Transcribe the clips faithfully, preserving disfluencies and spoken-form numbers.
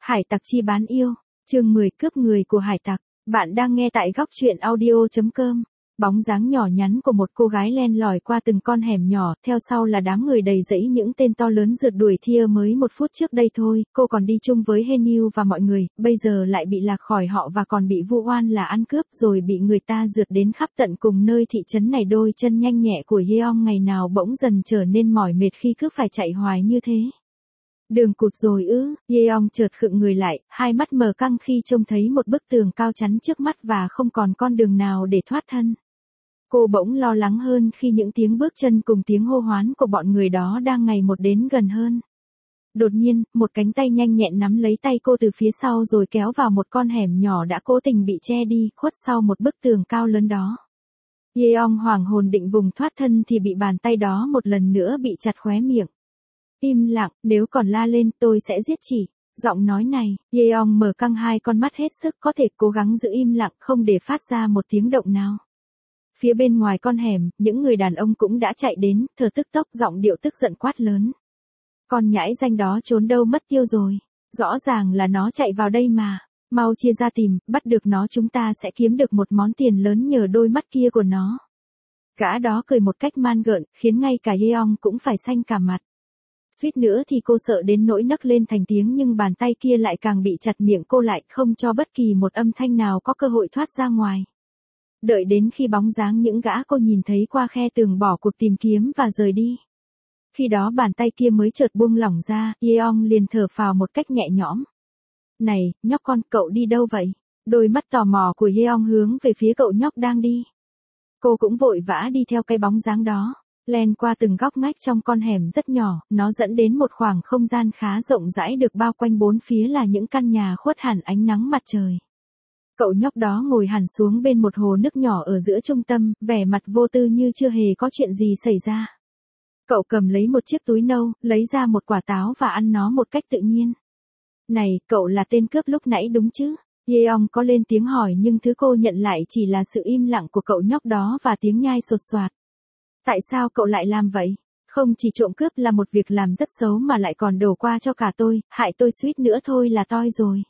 Hải tặc chi bán yêu, chương mười cướp người của hải tặc. Bạn đang nghe tại góc truyện audio chấm com. Bóng dáng nhỏ nhắn của một cô gái len lỏi qua từng con hẻm nhỏ, theo sau là đám người đầy rẫy những tên to lớn rượt đuổi Thea mới một phút trước đây thôi, cô còn đi chung với Heniu và mọi người, bây giờ lại bị lạc khỏi họ và còn bị vu oan là ăn cướp rồi bị người ta rượt đến khắp tận cùng nơi thị trấn này. Đôi chân nhanh nhẹ của Yeong ngày nào bỗng dần trở nên mỏi mệt khi cứ phải chạy hoài như thế. Đường cụt rồi ư? Yeong chợt khựng người lại, hai mắt mờ căng khi trông thấy một bức tường cao chắn trước mắt và không còn con đường nào để thoát thân. Cô bỗng lo lắng hơn khi những tiếng bước chân cùng tiếng hô hoán của bọn người đó đang ngày một đến gần hơn. Đột nhiên, một cánh tay nhanh nhẹn nắm lấy tay cô từ phía sau rồi kéo vào một con hẻm nhỏ đã cố tình bị che đi, khuất sau một bức tường cao lớn đó. Yeong hoảng hồn định vùng thoát thân thì bị bàn tay đó một lần nữa bị chặt khóe miệng. Im lặng, nếu còn la lên tôi sẽ giết chị. Giọng nói này, Yeong mở căng hai con mắt hết sức có thể, cố gắng giữ im lặng không để phát ra một tiếng động nào. Phía bên ngoài con hẻm, những người đàn ông cũng đã chạy đến, thở tức tốc, giọng điệu tức giận quát lớn. Con nhãi danh đó trốn đâu mất tiêu rồi. Rõ ràng là nó chạy vào đây mà. Mau chia ra tìm, bắt được nó chúng ta sẽ kiếm được một món tiền lớn nhờ đôi mắt kia của nó. Gã đó cười một cách man gợn, khiến ngay cả Yeong cũng phải xanh cả mặt. Suýt nữa thì cô sợ đến nỗi nấc lên thành tiếng, nhưng bàn tay kia lại càng bị chặt miệng cô lại, không cho bất kỳ một âm thanh nào có cơ hội thoát ra ngoài. Đợi đến khi bóng dáng những gã cô nhìn thấy qua khe tường bỏ cuộc tìm kiếm và rời đi. Khi đó bàn tay kia mới chợt buông lỏng ra, Yeong liền thở phào một cách nhẹ nhõm. Này, nhóc con, cậu đi đâu vậy? Đôi mắt tò mò của Yeong hướng về phía cậu nhóc đang đi. Cô cũng vội vã đi theo cái bóng dáng đó. Len qua từng góc ngách trong con hẻm rất nhỏ, nó dẫn đến một khoảng không gian khá rộng rãi được bao quanh bốn phía là những căn nhà khuất hẳn ánh nắng mặt trời. Cậu nhóc đó ngồi hẳn xuống bên một hồ nước nhỏ ở giữa trung tâm, vẻ mặt vô tư như chưa hề có chuyện gì xảy ra. Cậu cầm lấy một chiếc túi nâu, lấy ra một quả táo và ăn nó một cách tự nhiên. Này, cậu là tên cướp lúc nãy đúng chứ? Yeong có lên tiếng hỏi nhưng thứ cô nhận lại chỉ là sự im lặng của cậu nhóc đó và tiếng nhai sột soạt. Tại sao cậu lại làm vậy? Không chỉ trộm cướp là một việc làm rất xấu mà lại còn đổ qua cho cả tôi, hại tôi suýt nữa thôi là toi rồi.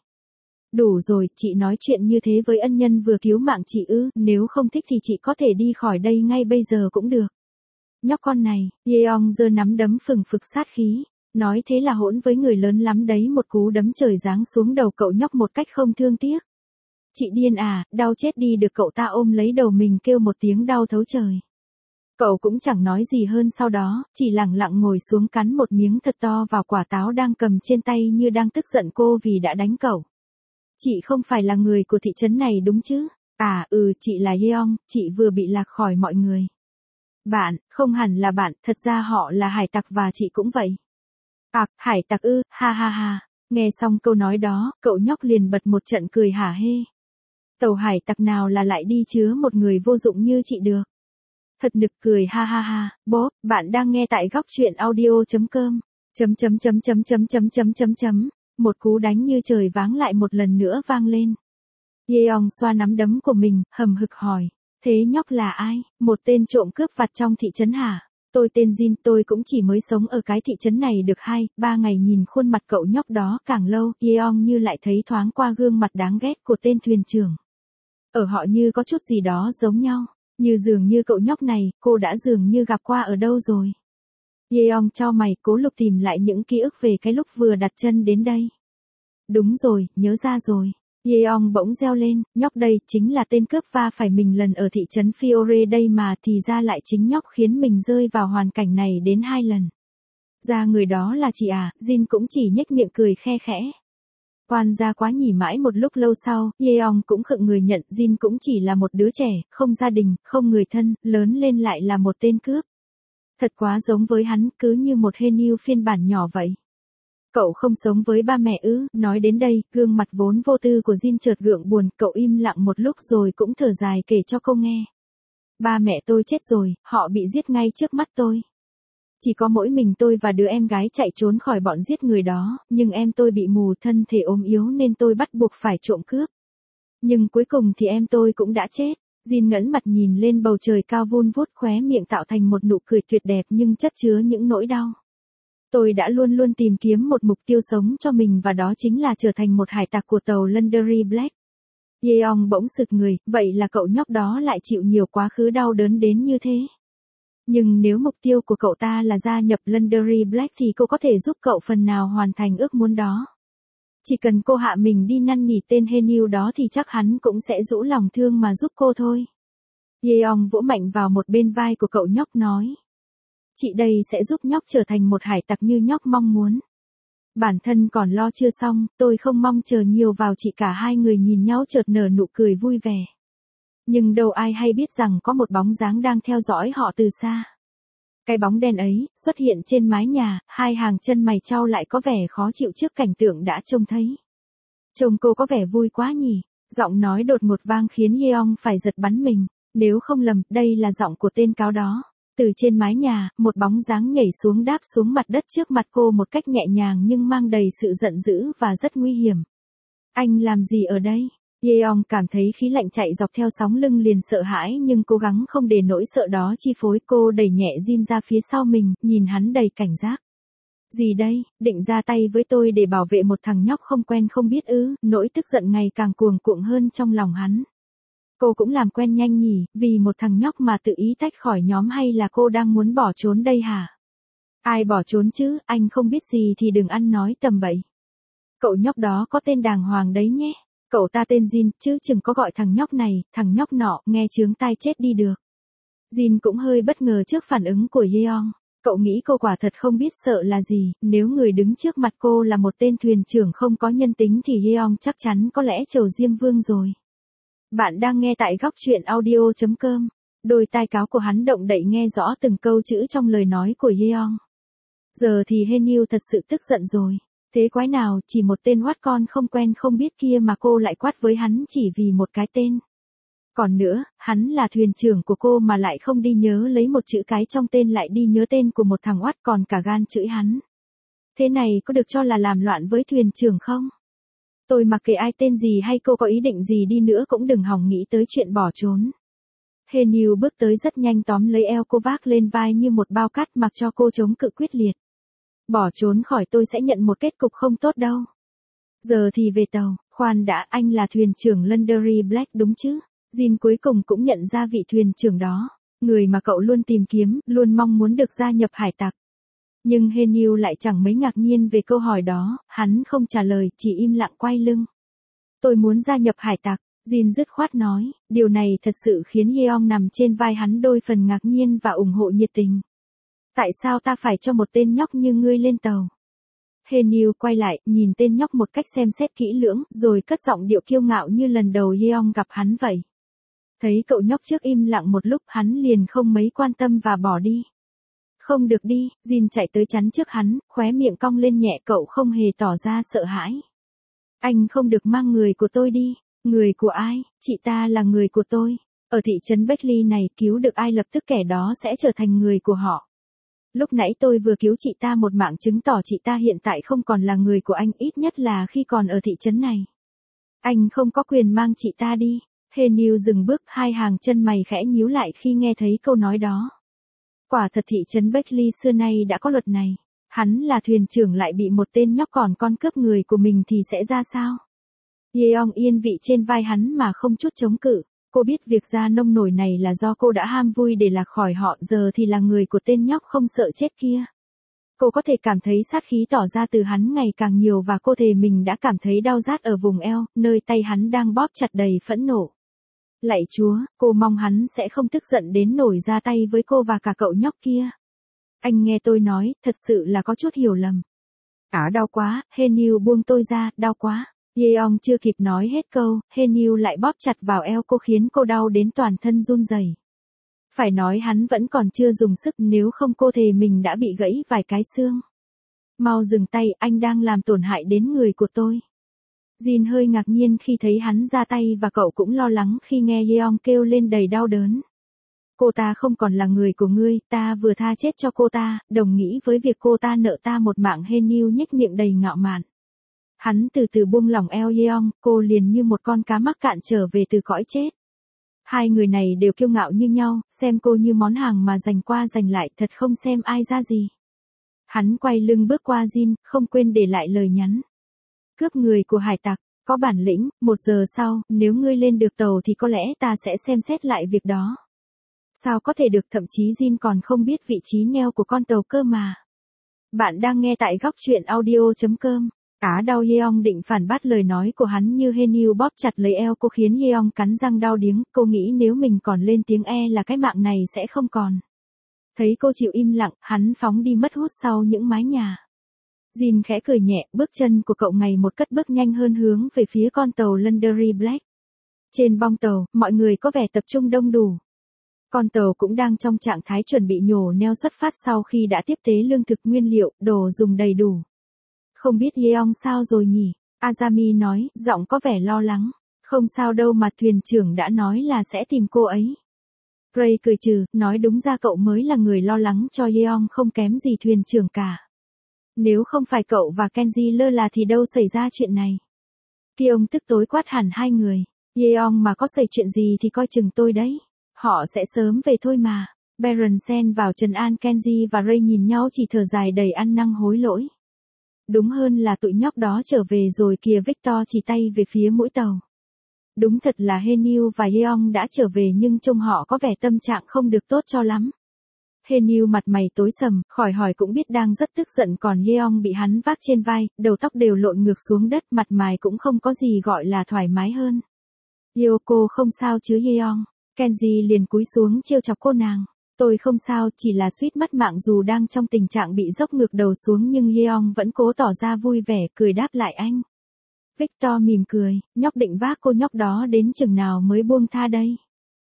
Đủ rồi, chị nói chuyện như thế với ân nhân vừa cứu mạng chị ư, nếu không thích thì chị có thể đi khỏi đây ngay bây giờ cũng được. Nhóc con này, Yeong giơ nắm đấm phừng phực sát khí, nói thế là hỗn với người lớn lắm đấy. Một cú đấm trời giáng xuống đầu cậu nhóc một cách không thương tiếc. Chị điên à, đau chết đi được, cậu ta ôm lấy đầu mình kêu một tiếng đau thấu trời. Cậu cũng chẳng nói gì hơn sau đó, chỉ lẳng lặng ngồi xuống cắn một miếng thật to vào quả táo đang cầm trên tay như đang tức giận cô vì đã đánh cậu. Chị không phải là người của thị trấn này đúng chứ? À, ừ, chị là Yeong, chị vừa bị lạc khỏi mọi người. Bạn, không hẳn là bạn, thật ra họ là hải tặc và chị cũng vậy. À, hải tặc ư, ha ha ha. Nghe xong câu nói đó, cậu nhóc liền bật một trận cười hả hê. Tàu hải tặc nào là lại đi chứa một người vô dụng như chị được. Thật nực cười ha ha ha. Bố, bạn đang nghe tại góc truyện audio chấm com. Chấm chấm chấm chấm chấm chấm chấm chấm chấm. Một cú đánh như trời váng lại một lần nữa vang lên. Yeong xoa nắm đấm của mình, hầm hực hỏi. Thế nhóc là ai? Một tên trộm cướp vặt trong thị trấn hả? Tôi tên Jin, tôi cũng chỉ mới sống ở cái thị trấn này được hai, ba ngày. Nhìn khuôn mặt cậu nhóc đó càng lâu, Yeong như lại thấy thoáng qua gương mặt đáng ghét của tên thuyền trưởng. Ở họ như có chút gì đó giống nhau, như dường như cậu nhóc này, cô đã dường như gặp qua ở đâu rồi. Yeong chau mày, cố lục tìm lại những ký ức về cái lúc vừa đặt chân đến đây. Đúng rồi, nhớ ra rồi. Yeong bỗng reo lên, nhóc đây chính là tên cướp va phải mình lần ở thị trấn Fiore đây mà, thì ra lại chính nhóc khiến mình rơi vào hoàn cảnh này đến hai lần. Ra người đó là chị à? Jin cũng chỉ nhếch miệng cười khe khẽ. Quan gia quá nhỉ. Mãi một lúc lâu sau, Yeong cũng khựng người nhận Jin cũng chỉ là một đứa trẻ, không gia đình, không người thân, lớn lên lại là một tên cướp. Thật quá giống với hắn, cứ như một Heniu phiên bản nhỏ vậy. Cậu không sống với ba mẹ ư? Nói đến đây, gương mặt vốn vô tư của Jin chợt gượng buồn, cậu im lặng một lúc rồi cũng thở dài kể cho cô nghe. Ba mẹ tôi chết rồi, họ bị giết ngay trước mắt tôi. Chỉ có mỗi mình tôi và đứa em gái chạy trốn khỏi bọn giết người đó, nhưng em tôi bị mù, thân thể ốm yếu nên tôi bắt buộc phải trộm cướp. Nhưng cuối cùng thì em tôi cũng đã chết. Jin ngẩng mặt nhìn lên bầu trời cao vun vút, khóe miệng tạo thành một nụ cười tuyệt đẹp nhưng chất chứa những nỗi đau. Tôi đã luôn luôn tìm kiếm một mục tiêu sống cho mình và đó chính là trở thành một hải tặc của tàu Laundry Black. Yeong bỗng sực người, vậy là cậu nhóc đó lại chịu nhiều quá khứ đau đớn đến như thế. Nhưng nếu mục tiêu của cậu ta là gia nhập Laundry Black thì cô có thể giúp cậu phần nào hoàn thành ước muốn đó. Chỉ cần cô hạ mình đi năn nỉ tên Heniu đó thì chắc hắn cũng sẽ rũ lòng thương mà giúp cô thôi. Yeong vỗ mạnh vào một bên vai của cậu nhóc nói. Chị đây sẽ giúp nhóc trở thành một hải tặc như nhóc mong muốn. Bản thân còn lo chưa xong, tôi không mong chờ nhiều vào chị. Cả hai người nhìn nhau chợt nở nụ cười vui vẻ. Nhưng đâu ai hay biết rằng có một bóng dáng đang theo dõi họ từ xa. Cái bóng đen ấy, xuất hiện trên mái nhà, hai hàng chân mày chau lại có vẻ khó chịu trước cảnh tượng đã trông thấy. Trông cô có vẻ vui quá nhỉ, giọng nói đột ngột vang khiến Yeong phải giật bắn mình, nếu không lầm, đây là giọng của tên cáo đó. Từ trên mái nhà, một bóng dáng nhảy xuống đáp xuống mặt đất trước mặt cô một cách nhẹ nhàng nhưng mang đầy sự giận dữ và rất nguy hiểm. Anh làm gì ở đây? Yeong cảm thấy khí lạnh chạy dọc theo sóng lưng liền sợ hãi nhưng cố gắng không để nỗi sợ đó chi phối. Cô đẩy nhẹ Jin ra phía sau mình, nhìn hắn đầy cảnh giác. Gì đây, định ra tay với tôi để bảo vệ một thằng nhóc không quen không biết ư? Nỗi tức giận ngày càng cuồng cuộn hơn trong lòng hắn. Cô cũng làm quen nhanh nhỉ, vì một thằng nhóc mà tự ý tách khỏi nhóm hay là cô đang muốn bỏ trốn đây hả? Ai bỏ trốn chứ, anh không biết gì thì đừng ăn nói tầm bậy. Cậu nhóc đó có tên đàng hoàng đấy nhé. Cậu ta tên Jin, chứ chừng có gọi thằng nhóc này, thằng nhóc nọ, nghe chướng tai chết đi được. Jin cũng hơi bất ngờ trước phản ứng của Yeong. Cậu nghĩ cô quả thật không biết sợ là gì, nếu người đứng trước mặt cô là một tên thuyền trưởng không có nhân tính thì Yeong chắc chắn có lẽ trầu Diêm Vương rồi. Bạn đang nghe tại góc truyện audio chấm com. Đôi tai cáo của hắn động đậy nghe rõ từng câu chữ trong lời nói của Yeong. Giờ thì Heniu thật sự tức giận rồi. Thế quái nào, chỉ một tên oát con không quen không biết kia mà cô lại quát với hắn chỉ vì một cái tên. Còn nữa, hắn là thuyền trưởng của cô mà lại không đi nhớ lấy một chữ cái trong tên lại đi nhớ tên của một thằng oát còn cả gan chửi hắn. Thế này có được cho là làm loạn với thuyền trưởng không? Tôi mặc kệ ai tên gì hay cô có ý định gì đi nữa cũng đừng hòng nghĩ tới chuyện bỏ trốn. Heniu bước tới rất nhanh tóm lấy eo cô vác lên vai như một bao cát mặc cho cô chống cự quyết liệt. Bỏ trốn khỏi tôi sẽ nhận một kết cục không tốt đâu. Giờ thì về tàu, khoan đã, anh là thuyền trưởng Laundry Black đúng chứ? Jin cuối cùng cũng nhận ra vị thuyền trưởng đó, người mà cậu luôn tìm kiếm, luôn mong muốn được gia nhập hải tặc. Nhưng Heniu lại chẳng mấy ngạc nhiên về câu hỏi đó, hắn không trả lời, chỉ im lặng quay lưng. Tôi muốn gia nhập hải tặc, Jin dứt khoát nói, điều này thật sự khiến Yeong nằm trên vai hắn đôi phần ngạc nhiên và ủng hộ nhiệt tình. Tại sao ta phải cho một tên nhóc như ngươi lên tàu? Heniu quay lại, nhìn tên nhóc một cách xem xét kỹ lưỡng, rồi cất giọng điệu kiêu ngạo như lần đầu Yeong gặp hắn vậy. Thấy cậu nhóc trước im lặng một lúc hắn liền không mấy quan tâm và bỏ đi. Không được đi, Jin chạy tới chắn trước hắn, khóe miệng cong lên nhẹ, cậu không hề tỏ ra sợ hãi. Anh không được mang người của tôi đi. Người của ai? Chị ta là người của tôi. Ở thị trấn Beckley này cứu được ai lập tức kẻ đó sẽ trở thành người của họ. Lúc nãy tôi vừa cứu chị ta một mạng chứng tỏ chị ta hiện tại không còn là người của anh, ít nhất là khi còn ở thị trấn này. Anh không có quyền mang chị ta đi. Heniu dừng bước, hai hàng chân mày khẽ nhíu lại khi nghe thấy câu nói đó. Quả thật thị trấn Beckley xưa nay đã có luật này. Hắn là thuyền trưởng lại bị một tên nhóc còn con cướp người của mình thì sẽ ra sao? Yeong yên vị trên vai hắn mà không chút chống cự. Cô biết việc ra nông nổi này là do cô đã ham vui để lạc khỏi họ, giờ thì là người của tên nhóc không sợ chết kia. Cô có thể cảm thấy sát khí tỏ ra từ hắn ngày càng nhiều và cô thề mình đã cảm thấy đau rát ở vùng eo, nơi tay hắn đang bóp chặt đầy phẫn nộ. Lạy Chúa, cô mong hắn sẽ không tức giận đến nổi ra tay với cô và cả cậu nhóc kia. Anh nghe tôi nói, thật sự là có chút hiểu lầm. Á đau quá, Heniu buông tôi ra, đau quá. Yeong chưa kịp nói hết câu, Heniu lại bóp chặt vào eo cô khiến cô đau đến toàn thân run rẩy. Phải nói hắn vẫn còn chưa dùng sức, nếu không cô thề mình đã bị gãy vài cái xương. Mau dừng tay, anh đang làm tổn hại đến người của tôi. Jin hơi ngạc nhiên khi thấy hắn ra tay và cậu cũng lo lắng khi nghe Yeong kêu lên đầy đau đớn. Cô ta không còn là người của ngươi, ta vừa tha chết cho cô ta, đồng nghĩ với việc cô ta nợ ta một mạng. Heniu nhếch miệng đầy ngạo mạn. Hắn từ từ buông lỏng eo Yeong, cô liền như một con cá mắc cạn trở về từ cõi chết. Hai người này đều kiêu ngạo như nhau, xem cô như món hàng mà giành qua giành lại, thật không xem ai ra gì. Hắn quay lưng bước qua Jin, không quên để lại lời nhắn. Cướp người của hải tặc, có bản lĩnh, một giờ sau, nếu ngươi lên được tàu thì có lẽ ta sẽ xem xét lại việc đó. Sao có thể được, thậm chí Jin còn không biết vị trí neo của con tàu cơ mà. Bạn đang nghe tại góc truyện audio.com. Á đau Yeong định phản bác lời nói của hắn như Henil bóp chặt lấy eo cô khiến Yeong cắn răng đau điếng, cô nghĩ nếu mình còn lên tiếng e là cái mạng này sẽ không còn. Thấy cô chịu im lặng, hắn phóng đi mất hút sau những mái nhà. Jin khẽ cười nhẹ, bước chân của cậu ngày một cất bước nhanh hơn hướng về phía con tàu Laundry Black. Trên bong tàu, mọi người có vẻ tập trung đông đủ. Con tàu cũng đang trong trạng thái chuẩn bị nhổ neo xuất phát sau khi đã tiếp tế lương thực nguyên liệu, đồ dùng đầy đủ. Không biết Yeong sao rồi nhỉ? Azami nói, giọng có vẻ lo lắng. Không sao đâu mà thuyền trưởng đã nói là sẽ tìm cô ấy. Ray cười trừ, nói đúng ra cậu mới là người lo lắng cho Yeong không kém gì thuyền trưởng cả. Nếu không phải cậu và Kenji lơ là thì đâu xảy ra chuyện này. Kiông tức tối quát hẳn hai người. Yeong mà có xảy chuyện gì thì coi chừng tôi đấy. Họ sẽ sớm về thôi mà. Baron xen vào trấn an Kenji và Ray nhìn nhau chỉ thở dài đầy ăn năn hối lỗi. Đúng hơn là tụi nhóc đó trở về rồi kìa, Victor chỉ tay về phía mũi tàu. Đúng thật là Henil và Yeong đã trở về nhưng trông họ có vẻ tâm trạng không được tốt cho lắm. Henil mặt mày tối sầm, khỏi hỏi cũng biết đang rất tức giận, còn Yeong bị hắn vác trên vai, đầu tóc đều lộn ngược xuống đất, mặt mày cũng không có gì gọi là thoải mái hơn. Yoko không sao chứ Yeong? Kenji liền cúi xuống trêu chọc cô nàng. Tôi không sao, chỉ là suýt mất mạng dù đang trong tình trạng bị dốc ngược đầu xuống, nhưng Yeong vẫn cố tỏ ra vui vẻ, cười đáp lại anh. Victor mỉm cười, nhóc định vác cô nhóc đó đến chừng nào mới buông tha đây?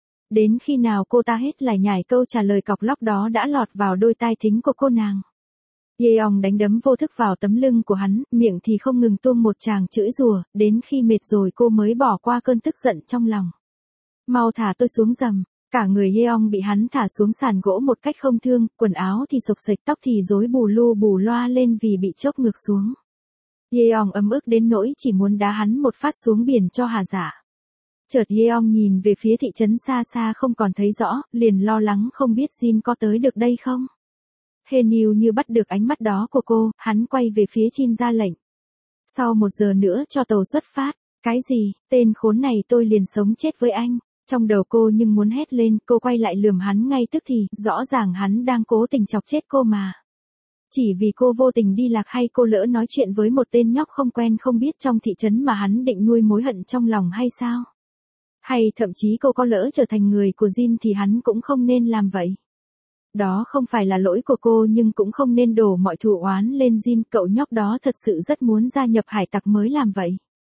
Đến khi nào cô ta hết lại nhảy câu trả lời cọc lóc đó đã lọt vào đôi tai thính của cô nàng. Yeong đánh đấm vô thức vào tấm lưng của hắn, miệng thì không ngừng tuông một tràng chửi rủa, đến khi mệt rồi cô mới bỏ qua cơn tức giận trong lòng. Mau thả tôi xuống giầm. Cả người Yeong bị hắn thả xuống sàn gỗ một cách không thương, quần áo thì xộc xệch, tóc thì rối bù lu bù loa lên vì bị chốc ngược xuống. Yeong ấm ức đến nỗi chỉ muốn đá hắn một phát xuống biển cho hà dạ. Chợt Yeong nhìn về phía thị trấn xa xa không còn thấy rõ, liền lo lắng không biết Jin có tới được đây không. Henil như bắt được ánh mắt đó của cô, hắn quay về phía Jin ra lệnh. Sau một giờ nữa cho tàu xuất phát. Cái gì, tên khốn này tôi liền sống chết với anh. Trong đầu cô nhưng muốn hét lên, cô quay lại lườm hắn ngay tức thì, rõ ràng hắn đang cố tình chọc chết cô mà. Chỉ vì cô vô tình đi lạc hay cô lỡ nói chuyện với một tên nhóc không quen không biết trong thị trấn mà hắn định nuôi mối hận trong lòng hay sao? Hay thậm chí cô có lỡ trở thành người của Jin thì hắn cũng không nên làm vậy. Đó không phải là lỗi của cô nhưng cũng không nên đổ mọi thù oán lên Jin, cậu nhóc đó thật sự rất muốn gia nhập hải tặc mới làm vậy.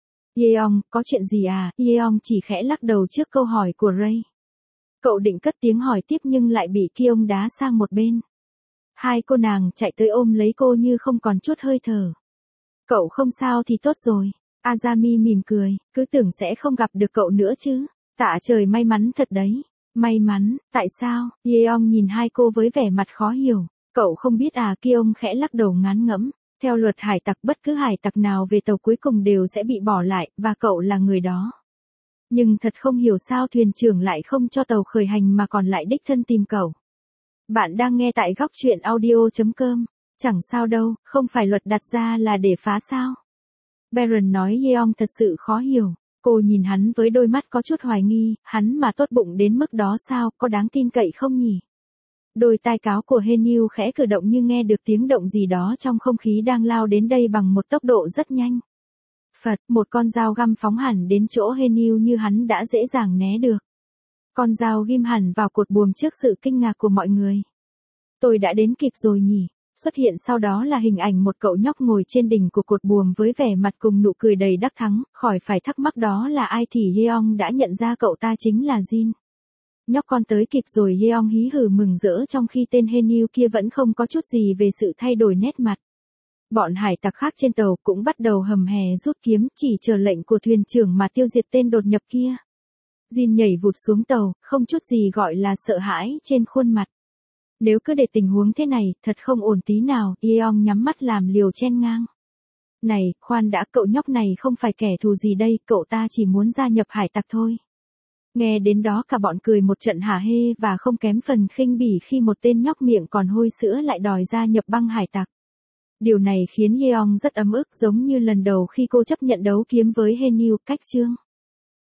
Yeong, có chuyện gì à? Yeong chỉ khẽ lắc đầu trước câu hỏi của Ray. Cậu định cất tiếng hỏi tiếp nhưng lại bị Kiông đá sang một bên. Hai cô nàng chạy tới ôm lấy cô như không còn chút hơi thở. Cậu không sao thì tốt rồi. Azami mỉm cười, cứ tưởng sẽ không gặp được cậu nữa chứ. Tạ trời may mắn thật đấy. May mắn, tại sao? Yeong nhìn hai cô với vẻ mặt khó hiểu. Cậu không biết à? Kiông khẽ lắc đầu ngán ngẫm. Theo luật hải tặc, bất cứ hải tặc nào về tàu cuối cùng đều sẽ bị bỏ lại, và cậu là người đó. Nhưng thật không hiểu sao thuyền trưởng lại không cho tàu khởi hành mà còn lại đích thân tìm cậu. Bạn đang nghe tại góc truyện audio.com. Chẳng sao đâu, không phải luật đặt ra là để phá sao? Baron nói. Yeong thật sự khó hiểu. Cô nhìn hắn với đôi mắt có chút hoài nghi, hắn mà tốt bụng đến mức đó sao, có đáng tin cậy không nhỉ? Đôi tai cáo của Henil khẽ cử động như nghe được tiếng động gì đó trong không khí đang lao đến đây bằng một tốc độ rất nhanh. Phật, một con dao găm phóng hẳn đến chỗ Henil như hắn đã dễ dàng né được. Con dao ghim hẳn vào cột buồm trước sự kinh ngạc của mọi người. Tôi đã đến kịp rồi nhỉ? Xuất hiện sau đó là hình ảnh một cậu nhóc ngồi trên đỉnh của cột buồm với vẻ mặt cùng nụ cười đầy đắc thắng, khỏi phải thắc mắc đó là ai thì Yeong đã nhận ra cậu ta chính là Jin. Nhóc con tới kịp rồi. Yeong hí hửng mừng rỡ trong khi tên Henil kia vẫn không có chút gì về sự thay đổi nét mặt. Bọn hải tặc khác trên tàu cũng bắt đầu hầm hè rút kiếm chỉ chờ lệnh của thuyền trưởng mà tiêu diệt tên đột nhập kia. Jin nhảy vụt xuống tàu, không chút gì gọi là sợ hãi trên khuôn mặt. Nếu cứ để tình huống thế này, thật không ổn tí nào. Yeong nhắm mắt làm liều chen ngang. Này, khoan đã, cậu nhóc này không phải kẻ thù gì đây, cậu ta chỉ muốn gia nhập hải tặc thôi. Nghe đến đó cả bọn cười một trận hả hê và không kém phần khinh bỉ khi một tên nhóc miệng còn hôi sữa lại đòi gia nhập băng hải tặc. Điều này khiến Yeong rất ấm ức giống như lần đầu khi cô chấp nhận đấu kiếm với Hae Nil cách chương.